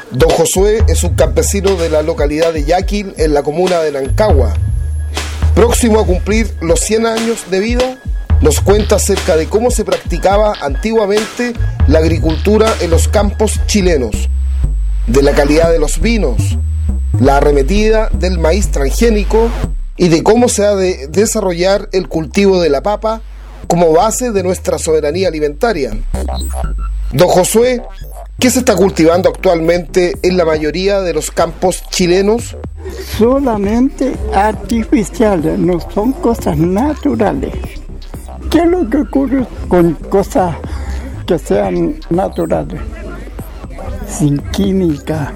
Don Josué es un campesino de la localidad de Yaquil, en la comuna de Nancagua. Próximo a cumplir los 100 años de vida, nos cuenta acerca de cómo se practicaba antiguamente la agricultura en los campos chilenos, de la calidad de los vinos, la arremetida del maíz transgénico y de cómo se ha de desarrollar el cultivo de la papa como base de nuestra soberanía alimentaria. Don Josué, ¿qué se está cultivando actualmente en la mayoría de los campos chilenos? Solamente artificiales, no son cosas naturales. ¿Qué es lo que ocurre con cosas que sean naturales? Sin química.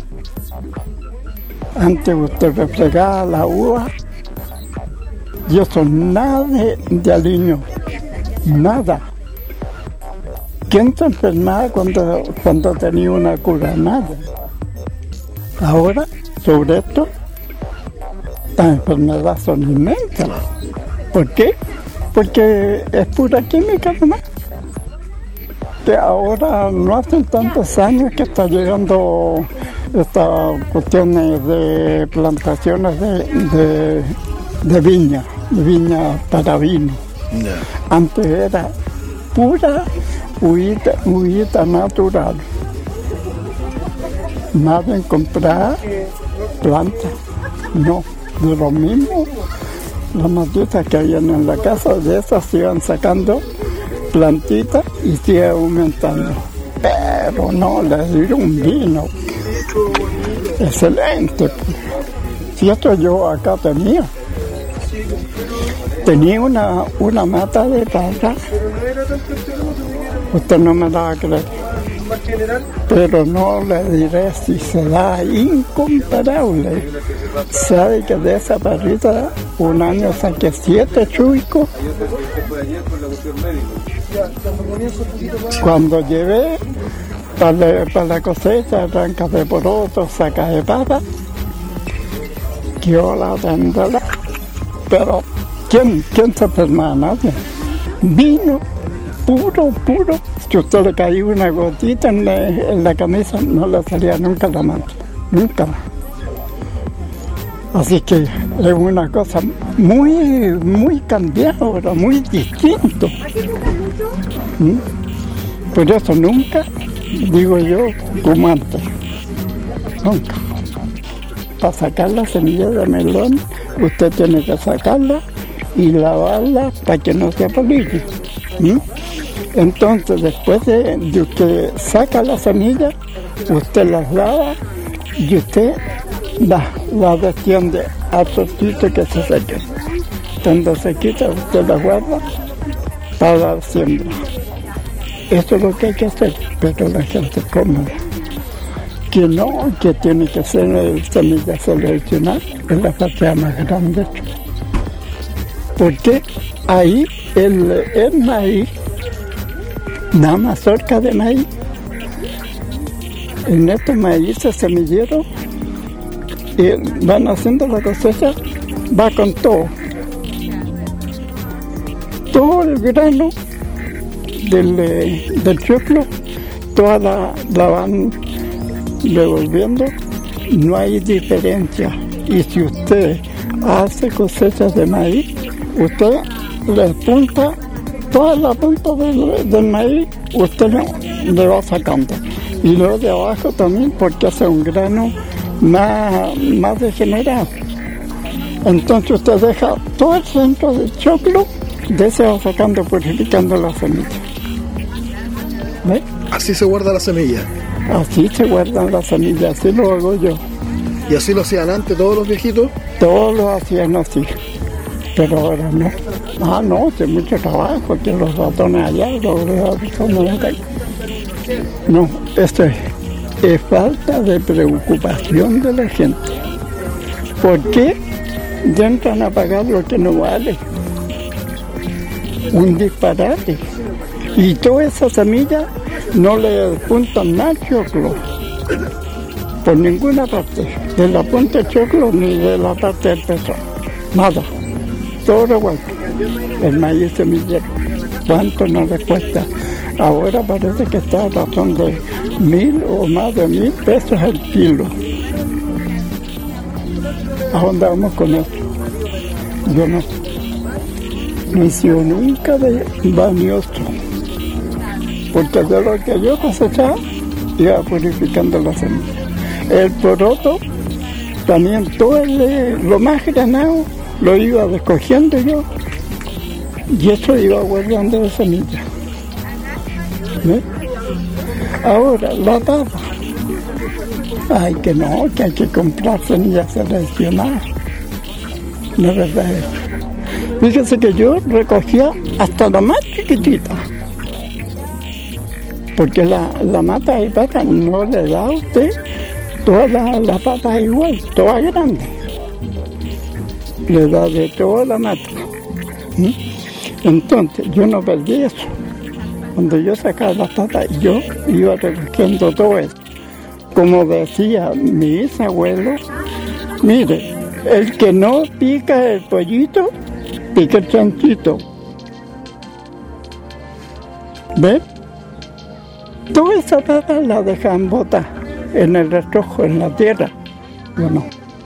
Antes usted refregaba la uva y eso nada de aliño, nada. ¿Quién se enfermaba cuando tenía una cura? Nada. Ahora, sobre esto, las enfermedades son inmensas. ¿Por qué? Porque es pura química nomás. Que ahora no hacen tantos años que está llegando estas cuestiones de plantaciones de viña para vino. Yeah. Antes era pura ullita natural. Nada en comprar plantas, no, de lo mismo. Las matitas que habían en la casa, de esas se iban sacando plantitas y sigue aumentando. Pero no, les dieron un vino excelente. Si esto yo acá tenía una mata de papa, usted no me la va a creer, pero no le diré si se da incomparable. Sabe que de esa parrita un año saqué 7 chuicos. Cuando llevé para la cosecha, arrancas de poroto, sacas de papa, yo la tendré. Pero ¿quién se enferma? Nadie. Vino puro. Si usted le caía una gotita en la camisa, no le salía nunca la mancha, nunca. Así que es una cosa muy cambiada ahora, muy distinto. Por eso nunca, digo yo, como antes. Nunca. Para sacar la semilla de melón, usted tiene que sacarla y lavarla para que no se apolille. Entonces, después de usted saca la semilla, usted las lava y usted la desciende al solcito que se seque. Cuando se quita, usted la guarda para la siembra. Eso es lo que hay que hacer, pero la gente cómoda. Que no, que tiene que ser semilla seleccionada, es la parte más grande. Porque ahí el maíz, una mazorca de maíz, en estos maíces semilleros, van haciendo la cosecha, va con todo el grano del choclo, toda la van revolviendo, no hay diferencia. Y si usted hace cosechas de maíz, usted le punta, toda la punta del maíz, usted le va sacando. Y luego de abajo también, porque hace un grano más degenerado. Entonces usted deja todo el centro del choclo, de ese va sacando, purificando la semilla. ¿Ve? Así se guarda la semilla. Así se guardan las semillas, así lo hago yo. ¿Y así lo hacían antes todos los viejitos? Todos lo hacían así, pero ahora no. No, hace mucho trabajo, que los ratones allá, los ratones acá. No, esto es falta de preocupación de la gente. ¿Por qué entran a pagar lo que no vale? Un disparate. Y toda esa semilla no le apuntan nada al choclo, por ninguna parte, de la punta del choclo ni de la parte del peso, nada, todo revuelto. El maíz semillero, ¿cuánto no le cuesta Ahora parece que está a razón de 1.000 o más de 1.000 pesos el kilo. ¿A dónde vamos con esto? Yo no he sido nunca de valioso, porque de lo que yo cosechaba iba purificando la semilla. El poroto, también todo lo más granado lo iba descogiendo yo, y eso iba guardando de semilla. ¿Ves? Ahora, la papa. Ay, que no, que hay que comprar semillas seleccionadas. No es verdad eso. Fíjese que yo recogía hasta la más chiquitita. Porque la mata de papa no le da a usted todas las papas igual, todas grandes. Le da de toda la mata. Entonces, yo no perdí eso. Cuando yo sacaba las papas, yo iba recogiendo todo eso. Como decía mi bisabuelo, mire, el que no pica el pollito, pica el chanchito. ¿Ves? Toda esa papa la dejan botar en el rastrojo, en la tierra. Yo no.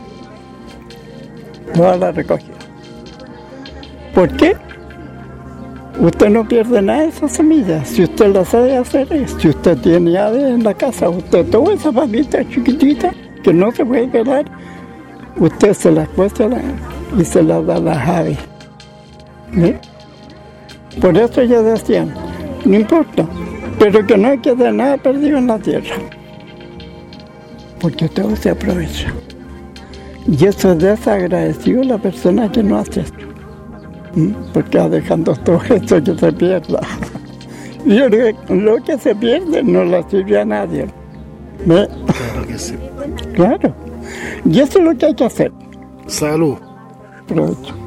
Toda la recogí. ¿Por qué? Usted no pierde nada de esas semillas. Si usted las sabe hacer, si usted tiene aves en la casa, usted toda esa papita chiquitita que no se puede pelar, usted se las cuesta y se las da a las aves. ¿Ve? Por eso ellos decían, no importa, pero que no quede nada perdido en la tierra, porque todo se aprovecha. Y eso es desagradecido a la persona que no hace esto, porque va dejando todo esto que se pierda. Y lo que se pierde no le sirve a nadie. ¿Ve? Claro que sí. Claro. Y eso es lo que hay que hacer. Salud. Provecho.